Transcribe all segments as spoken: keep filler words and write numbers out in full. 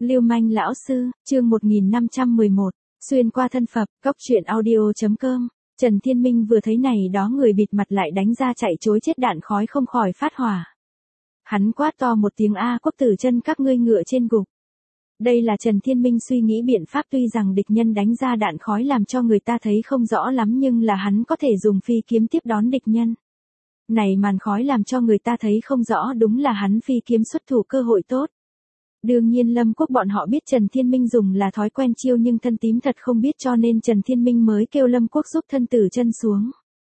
Lưu manh lão sư, chương một nghìn năm trăm mười một, xuyên qua thân Phật, góc truyện audio chấm com. Trần Thiên Minh vừa thấy này đó người bịt mặt lại đánh ra chạy trối chết đạn khói không khỏi phát hỏa. Hắn quát to một tiếng A Quốc Tử Chân các ngươi ngựa trên gục. Đây là Trần Thiên Minh suy nghĩ biện pháp, tuy rằng địch nhân đánh ra đạn khói làm cho người ta thấy không rõ lắm nhưng là hắn có thể dùng phi kiếm tiếp đón địch nhân. Này màn khói làm cho người ta thấy không rõ, đúng là hắn phi kiếm xuất thủ cơ hội tốt. Đương nhiên Lâm Quốc bọn họ biết Trần Thiên Minh dùng là thói quen chiêu nhưng thân tím thật không biết, cho nên Trần Thiên Minh mới kêu Lâm Quốc giúp thân Tử Chân xuống.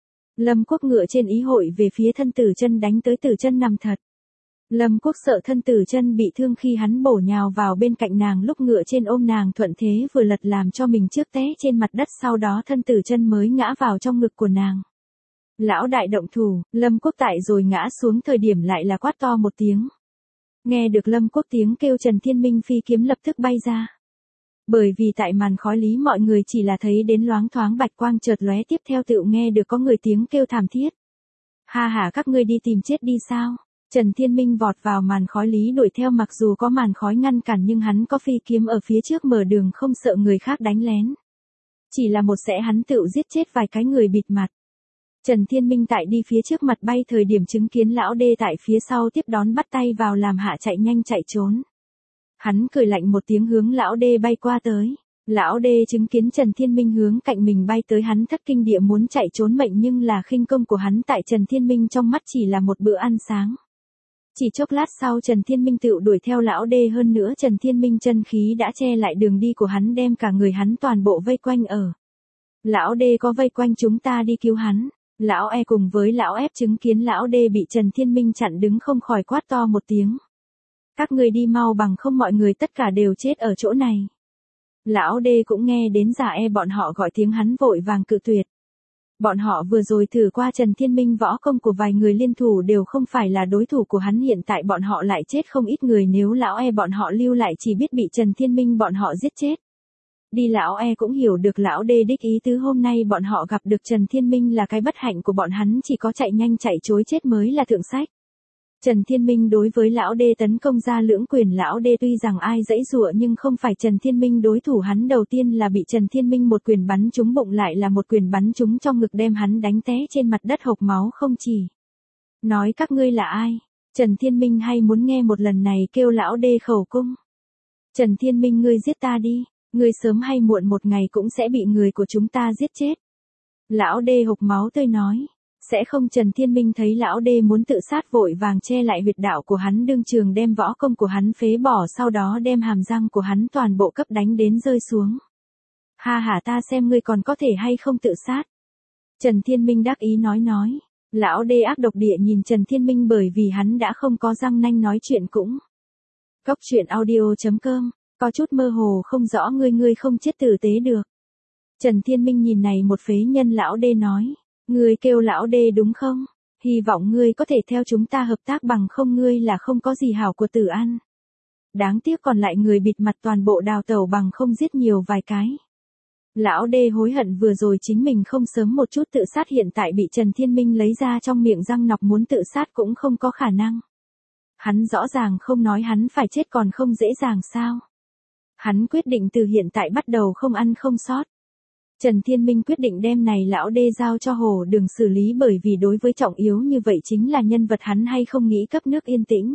Lâm Quốc ngựa trên ý hội về phía thân Tử Chân đánh tới, Tử Chân nằm thật. Lâm Quốc sợ thân Tử Chân bị thương khi hắn bổ nhào vào bên cạnh nàng, lúc ngựa trên ôm nàng thuận thế vừa lật làm cho mình trước té trên mặt đất, sau đó thân Tử Chân mới ngã vào trong ngực của nàng. Lão đại động thủ, Lâm Quốc tại rồi ngã xuống thời điểm lại là quát to một tiếng. Nghe được Lâm Quốc tiếng kêu, Trần Thiên Minh phi kiếm lập tức bay ra. Bởi vì tại màn khói lý mọi người chỉ là thấy đến loáng thoáng bạch quang chợt lóe, tiếp theo tựu nghe được có người tiếng kêu thảm thiết. Ha ha, các ngươi đi tìm chết đi sao? Trần Thiên Minh vọt vào màn khói lý đuổi theo, mặc dù có màn khói ngăn cản nhưng hắn có phi kiếm ở phía trước mở đường, không sợ người khác đánh lén. Chỉ là một sẽ hắn tựu giết chết vài cái người bịt mặt. Trần Thiên Minh tại đi phía trước mặt bay thời điểm chứng kiến lão đê tại phía sau tiếp đón, bắt tay vào làm hạ chạy nhanh chạy trốn. Hắn cười lạnh một tiếng hướng lão đê bay qua tới. Lão đê chứng kiến Trần Thiên Minh hướng cạnh mình bay tới, hắn thất kinh địa muốn chạy trốn mệnh, nhưng là khinh công của hắn tại Trần Thiên Minh trong mắt chỉ là một bữa ăn sáng. Chỉ chốc lát sau Trần Thiên Minh tựu đuổi theo lão đê, hơn nữa Trần Thiên Minh chân khí đã che lại đường đi của hắn, đem cả người hắn toàn bộ vây quanh ở. Lão đê có vây quanh chúng ta đi cứu hắn. Lão E cùng với lão F chứng kiến lão D bị Trần Thiên Minh chặn đứng không khỏi quát to một tiếng. Các người đi mau, bằng không mọi người tất cả đều chết ở chỗ này. Lão D cũng nghe đến già E bọn họ gọi tiếng, hắn vội vàng cự tuyệt. Bọn họ vừa rồi thử qua Trần Thiên Minh võ công của vài người liên thủ đều không phải là đối thủ của hắn, hiện tại bọn họ lại chết không ít người, nếu lão E bọn họ lưu lại chỉ biết bị Trần Thiên Minh bọn họ giết chết. Đi lão E cũng hiểu được lão D đích ý tứ, hôm nay bọn họ gặp được Trần Thiên Minh là cái bất hạnh của bọn hắn, chỉ có chạy nhanh chạy trối chết mới là thượng sách. Trần Thiên Minh đối với lão D tấn công ra lưỡng quyền, lão D tuy rằng ai dãy dụa nhưng không phải Trần Thiên Minh đối thủ, hắn đầu tiên là bị Trần Thiên Minh một quyền bắn trúng bụng, lại là một quyền bắn trúng trong ngực, đem hắn đánh té trên mặt đất hộc máu không chỉ. Nói các ngươi là ai? Trần Thiên Minh hay muốn nghe một lần này kêu lão D khẩu cung. Trần Thiên Minh, ngươi giết ta đi. Ngươi sớm hay muộn một ngày cũng sẽ bị người của chúng ta giết chết. Lão đê hộc máu tươi nói. Sẽ không. Trần Thiên Minh thấy lão đê muốn tự sát vội vàng che lại huyệt đạo của hắn, đương trường đem võ công của hắn phế bỏ, sau đó đem hàm răng của hắn toàn bộ cấp đánh đến rơi xuống. Ha ha, ta xem ngươi còn có thể hay không tự sát. Trần Thiên Minh đắc ý nói nói. Lão đê ác độc địa nhìn Trần Thiên Minh, bởi vì hắn đã không có răng nanh nói chuyện cũng. Góc truyện audio chấm com. Có chút mơ hồ không rõ, ngươi ngươi không chết tử tế được. Trần Thiên Minh nhìn này một phế nhân lão đê nói. Ngươi kêu lão đê đúng không? Hy vọng ngươi có thể theo chúng ta hợp tác, bằng không ngươi là không có gì hảo của tử ăn. Đáng tiếc còn lại người bịt mặt toàn bộ đào tẩu, bằng không giết nhiều vài cái. Lão đê hối hận vừa rồi chính mình không sớm một chút tự sát, hiện tại bị Trần Thiên Minh lấy ra trong miệng răng nọc, muốn tự sát cũng không có khả năng. Hắn rõ ràng không nói hắn phải chết còn không dễ dàng sao? Hắn quyết định từ hiện tại bắt đầu không ăn không sót. Trần Thiên Minh quyết định đem này lão đê giao cho Hồ Đường xử lý, bởi vì đối với trọng yếu như vậy chính là nhân vật hắn hay không nghĩ cấp nước yên tĩnh.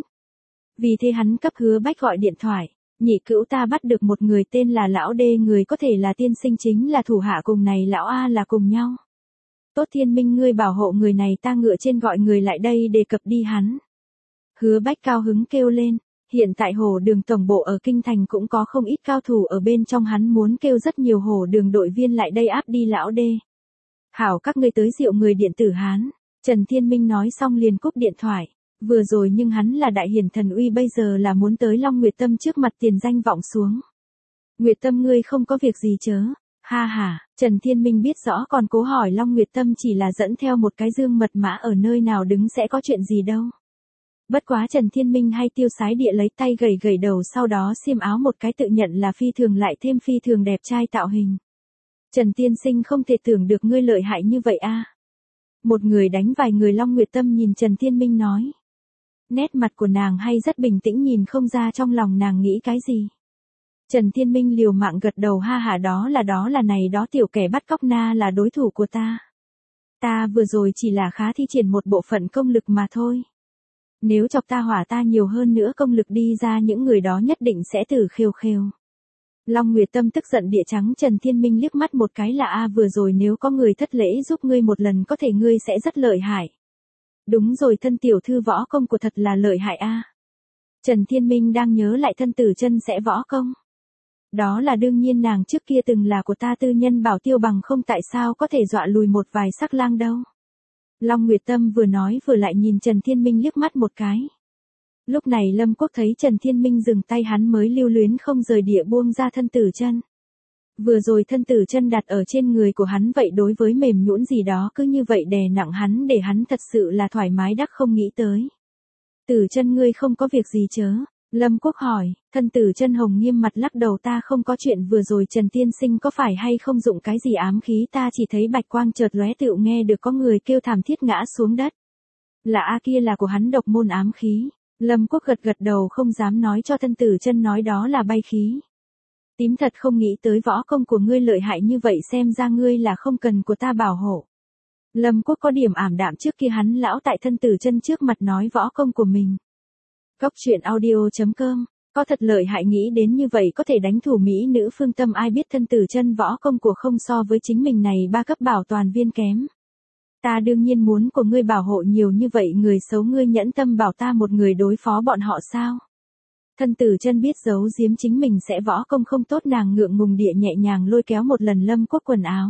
Vì thế hắn cấp Hứa Bách gọi điện thoại. Nhị cữu, ta bắt được một người tên là lão đê, người có thể là tiên sinh, chính là thủ hạ cùng này lão A là cùng nhau. Tốt Thiên Minh, ngươi bảo hộ người này, ta ngựa trên gọi người lại đây đề cập đi hắn. Hứa Bách cao hứng kêu lên. Hiện tại Hồ Đường tổng bộ ở Kinh Thành cũng có không ít cao thủ ở bên trong, hắn muốn kêu rất nhiều Hồ Đường đội viên lại đây áp đi lão đê. Hảo, các ngươi tới rượu người điện tử Hán. Trần Thiên Minh nói xong liền cúp điện thoại. Vừa rồi nhưng hắn là đại hiển thần uy, bây giờ là muốn tới Long Nguyệt Tâm trước mặt tiền danh vọng xuống. Nguyệt Tâm, ngươi không có việc gì chớ? Ha ha, Trần Thiên Minh biết rõ còn cố hỏi Long Nguyệt Tâm chỉ là dẫn theo một cái dương mật mã ở nơi nào đứng, sẽ có chuyện gì đâu. Bất quá Trần Thiên Minh hay tiêu sái địa lấy tay gầy gầy đầu, sau đó xiêm áo một cái, tự nhận là phi thường lại thêm phi thường đẹp trai tạo hình. Trần tiên sinh, không thể tưởng được ngươi lợi hại như vậy a. Một người đánh vài người. Long Nguyệt Tâm nhìn Trần Thiên Minh nói. Nét mặt của nàng hay rất bình tĩnh, nhìn không ra trong lòng nàng nghĩ cái gì. Trần Thiên Minh liều mạng gật đầu ha hả đó là đó là này đó tiểu kẻ bắt cóc na là đối thủ của ta. Ta vừa rồi chỉ là khá thi triển một bộ phận công lực mà thôi. Nếu chọc ta hỏa ta nhiều hơn nữa công lực đi ra những người đó nhất định sẽ tử khêu khêu. Long Nguyệt Tâm tức giận địa trắng Trần Thiên Minh liếc mắt một cái là a vừa rồi nếu có người thất lễ giúp ngươi một lần có thể ngươi sẽ rất lợi hại. Đúng rồi thân tiểu thư võ công của thật là lợi hại a. Trần Thiên Minh đang nhớ lại thân tử chân sẽ võ công. Đó là đương nhiên nàng trước kia từng là của ta tư nhân bảo tiêu bằng không tại sao có thể dọa lùi một vài sắc lang đâu. Long Nguyệt Tâm vừa nói vừa lại nhìn Trần Thiên Minh liếc mắt một cái. Lúc này Lâm Quốc thấy Trần Thiên Minh dừng tay hắn mới lưu luyến không rời địa buông ra thân tử chân. Vừa rồi thân tử chân đặt ở trên người của hắn vậy đối với mềm nhũn gì đó cứ như vậy đè nặng hắn để hắn thật sự là thoải mái đắc không nghĩ tới. Tử chân ngươi không có việc gì chớ? Lâm Quốc hỏi, thân tử chân hồng nghiêm mặt lắc đầu ta không có chuyện vừa rồi Trần Tiên Sinh có phải hay không dụng cái gì ám khí ta chỉ thấy bạch quang chợt lóe tựu nghe được có người kêu thảm thiết ngã xuống đất. Là a kia là của hắn độc môn ám khí. Lâm Quốc gật gật đầu không dám nói cho thân tử chân nói đó là bay khí. Tím thật không nghĩ tới võ công của ngươi lợi hại như vậy xem ra ngươi là không cần của ta bảo hộ. Lâm Quốc có điểm ảm đạm trước khi hắn lão tại thân tử chân trước mặt nói võ công của mình. Góc truyện audio chấm com, có thật lợi hại nghĩ đến như vậy có thể đánh thủ mỹ nữ phương tâm ai biết thân tử chân võ công của không so với chính mình này ba cấp bảo toàn viên kém. Ta đương nhiên muốn của ngươi bảo hộ nhiều như vậy người xấu ngươi nhẫn tâm bảo ta một người đối phó bọn họ sao. Thân tử chân biết giấu giếm chính mình sẽ võ công không tốt nàng ngượng ngùng địa nhẹ nhàng lôi kéo một lần Lâm Quốc quần áo.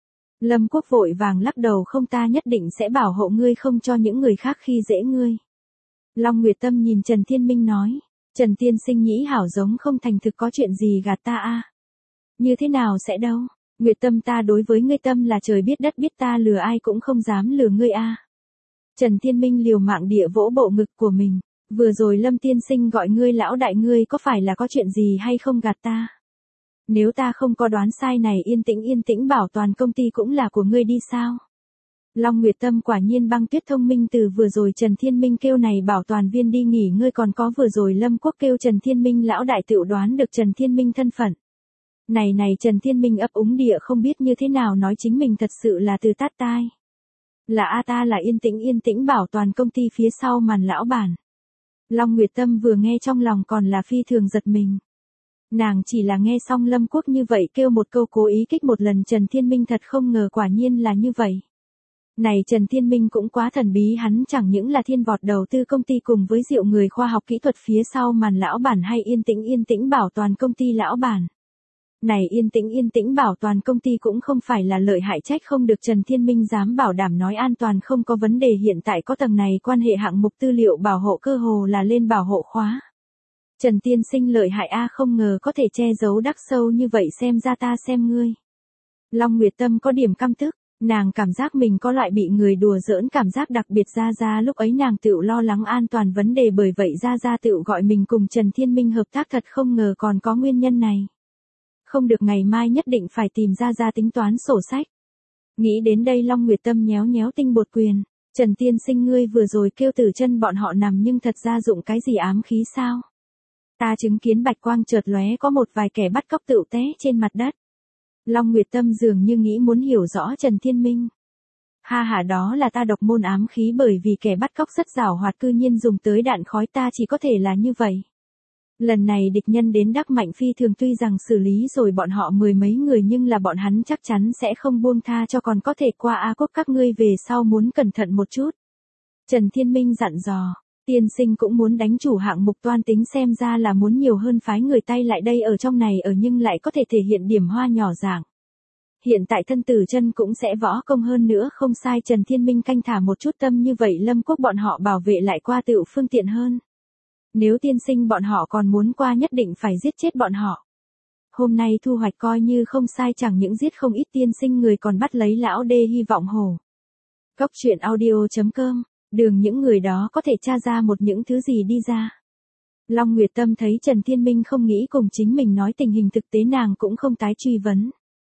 Lâm Quốc vội vàng lắc đầu không ta nhất định sẽ bảo hộ ngươi không cho những người khác khi dễ ngươi. Long Nguyệt Tâm nhìn Trần Thiên Minh nói, Trần Tiên Sinh nhĩ hảo giống không thành thực có chuyện gì gạt ta a. Như thế nào sẽ đâu, Nguyệt Tâm ta đối với ngươi tâm là trời biết đất biết ta lừa ai cũng không dám lừa ngươi a. Trần Thiên Minh liều mạng địa vỗ bộ ngực của mình, vừa rồi Lâm Tiên Sinh gọi ngươi lão đại ngươi có phải là có chuyện gì hay không gạt ta. Nếu ta không có đoán sai này yên tĩnh yên tĩnh bảo toàn công ty cũng là của ngươi đi sao. Long Nguyệt Tâm quả nhiên băng tuyết thông minh từ vừa rồi Trần Thiên Minh kêu này bảo toàn viên đi nghỉ ngơi còn có vừa rồi Lâm Quốc kêu Trần Thiên Minh lão đại tự đoán được Trần Thiên Minh thân phận. Này này Trần Thiên Minh ấp úng địa không biết như thế nào nói chính mình thật sự là từ tát tai. Là a ta là yên tĩnh yên tĩnh bảo toàn công ty phía sau màn lão bản. Long Nguyệt Tâm vừa nghe trong lòng còn là phi thường giật mình. Nàng chỉ là nghe xong Lâm Quốc như vậy kêu một câu cố ý kích một lần Trần Thiên Minh thật không ngờ quả nhiên là như vậy. Này Trần Thiên Minh cũng quá thần bí hắn chẳng những là thiên vọt đầu tư công ty cùng với diệu người khoa học kỹ thuật phía sau màn lão bản hay yên tĩnh yên tĩnh bảo toàn công ty lão bản. Này yên tĩnh yên tĩnh bảo toàn công ty cũng không phải là lợi hại trách không được Trần Thiên Minh dám bảo đảm nói an toàn không có vấn đề hiện tại có tầng này quan hệ hạng mục tư liệu bảo hộ cơ hồ là lên bảo hộ khóa. Trần Tiên Sinh lợi hại a không ngờ có thể che giấu đắc sâu như vậy xem ra ta xem ngươi. Long Nguyệt Tâm có điểm căm tức. Nàng cảm giác mình có loại bị người đùa giỡn cảm giác đặc biệt ra ra lúc ấy nàng tự lo lắng an toàn vấn đề bởi vậy ra ra tự gọi mình cùng Trần Thiên Minh hợp tác thật không ngờ còn có nguyên nhân này. Không được ngày mai nhất định phải tìm ra ra tính toán sổ sách. Nghĩ đến đây Long Nguyệt Tâm nhéo nhéo tinh bột quyền. Trần Tiên Sinh ngươi vừa rồi kêu tử chân bọn họ nằm nhưng thật ra dụng cái gì ám khí sao? Ta chứng kiến bạch quang chợt lóe có một vài kẻ bắt cóc tựu té trên mặt đất. Long Nguyệt Tâm dường như nghĩ muốn hiểu rõ Trần Thiên Minh. Ha ha đó là ta độc môn ám khí bởi vì kẻ bắt cóc rất giàu hoạt cư nhiên dùng tới đạn khói ta chỉ có thể là như vậy. Lần này địch nhân đến đắc mạnh phi thường tuy rằng xử lý rồi bọn họ mười mấy người nhưng là bọn hắn chắc chắn sẽ không buông tha cho còn có thể qua A Quốc các ngươi về sau muốn cẩn thận một chút. Trần Thiên Minh dặn dò, tiên sinh cũng muốn đánh chủ hạng mục toan tính xem ra là muốn nhiều hơn phái người tay lại đây ở trong này ở nhưng lại có thể thể hiện điểm hoa nhỏ dạng. Hiện tại thân tử chân cũng sẽ võ công hơn nữa không sai Trần Thiên Minh canh thả một chút tâm như vậy Lâm Quốc bọn họ bảo vệ lại qua tựu phương tiện hơn. Nếu tiên sinh bọn họ còn muốn qua nhất định phải giết chết bọn họ. Hôm nay thu hoạch coi như không sai chẳng những giết không ít tiên sinh người còn bắt lấy lão đê hy vọng hồ. Góc truyện audio chấm com, đường những người đó có thể tra ra một những thứ gì đi ra. Long Nguyệt Tâm thấy Trần Thiên Minh không nghĩ cùng chính mình nói tình hình thực tế nàng cũng không tái truy vấn.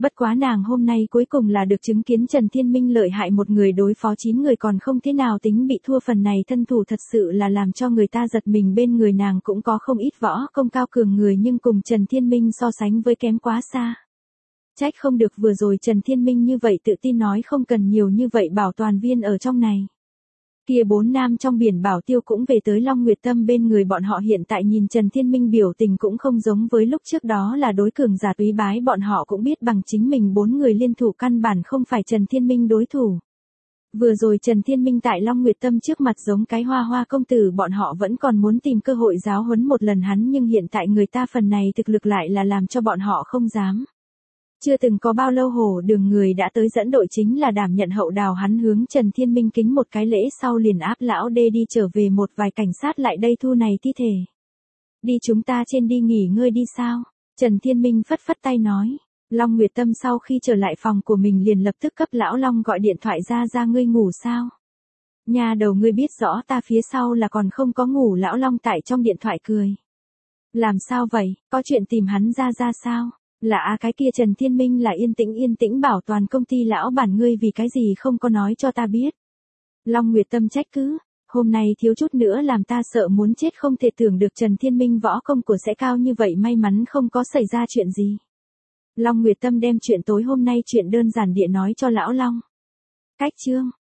Bất quá nàng hôm nay cuối cùng là được chứng kiến Trần Thiên Minh lợi hại một người đối phó chín người còn không thế nào tính bị thua, phần này thân thủ thật sự là làm cho người ta giật mình. Bên người nàng cũng có không ít võ công cao cường người nhưng cùng Trần Thiên Minh so sánh với kém quá xa. Trách không được vừa rồi Trần Thiên Minh như vậy tự tin nói không cần nhiều như vậy bảo toàn viên ở trong này. Kia bốn nam trong biển bảo tiêu cũng về tới Long Nguyệt Tâm bên người bọn họ, hiện tại nhìn Trần Thiên Minh biểu tình cũng không giống với lúc trước đó là đối cường giả túy bái, bọn họ cũng biết bằng chính mình bốn người liên thủ căn bản không phải Trần Thiên Minh đối thủ. Vừa rồi Trần Thiên Minh tại Long Nguyệt Tâm trước mặt giống cái hoa hoa công tử, bọn họ vẫn còn muốn tìm cơ hội giáo huấn một lần hắn, nhưng hiện tại người ta phần này thực lực lại là làm cho bọn họ không dám. Chưa từng có bao lâu Hồ Đường người đã tới dẫn đội, chính là đảm nhận hậu đào, hắn hướng Trần Thiên Minh kính một cái lễ sau liền áp lão đê đi trở về, một vài cảnh sát lại đây thu này thi thể. Đi chúng ta trên đi nghỉ ngơi đi sao? Trần Thiên Minh phất phất tay nói. Long Nguyệt Tâm sau khi trở lại phòng của mình liền lập tức cấp lão Long gọi điện thoại ra, ra ngươi ngủ sao? Nhà đầu ngươi biết rõ ta phía sau là còn không có ngủ, lão Long tại trong điện thoại cười. Làm sao vậy, có chuyện tìm hắn ra ra sao? Là à, cái kia Trần Thiên Minh là yên tĩnh yên tĩnh bảo toàn công ty lão bản, ngươi vì cái gì không có nói cho ta biết. Long Nguyệt Tâm trách cứ, hôm nay thiếu chút nữa làm ta sợ muốn chết, không thể tưởng được Trần Thiên Minh võ công của sẽ cao như vậy, may mắn không có xảy ra chuyện gì. Long Nguyệt Tâm đem chuyện tối hôm nay chuyện đơn giản địa nói cho lão Long. Cách chương